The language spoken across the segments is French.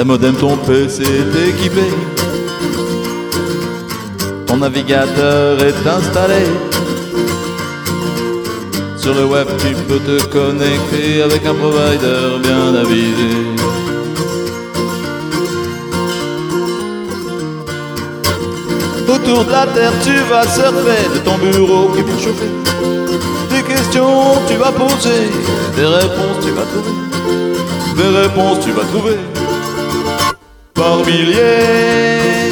modem, ton PC est équipé. Ton navigateur est installé. Sur le web, tu peux te connecter avec un provider bien avisé. Autour de la terre, tu vas surfer de ton bureau qui est bien chauffé. Des questions, tu vas poser. Des réponses, tu vas trouver. Des réponses, tu vas trouver par milliers.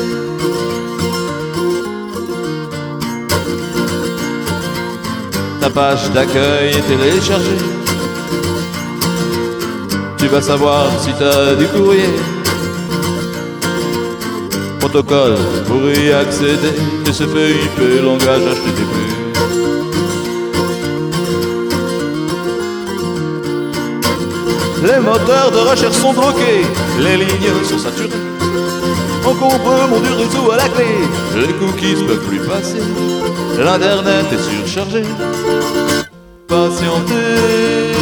Ta page d'accueil est téléchargée. Tu vas savoir si t'as du courrier. Protocole pour y accéder, TCP/IP, langage HTTP. Les moteurs de recherche sont bloqués, les lignes sont saturées. Encombrement du réseau à la clé, les cookies ne peuvent plus passer. L'internet est surchargé. Patientez.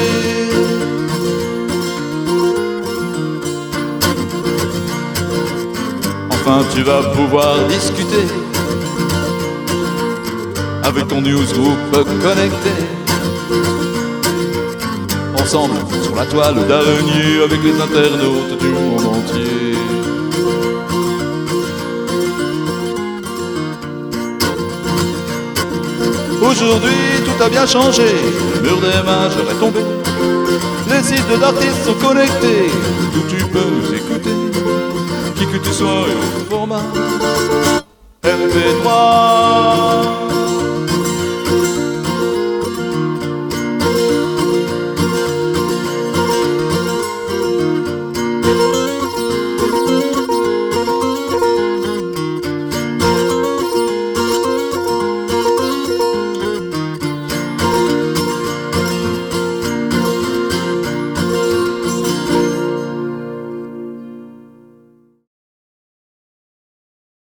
Enfin, tu vas pouvoir discuter avec ton newsgroup connecté. Ensemble, sur la toile d'araignée, avec les internautes du monde entier. Aujourd'hui, tout a bien changé. Le mur des mages est tombé. Les sites d'artistes sont connectés. D'où tu peux nous écouter. Qui que tu sois et au format MP3.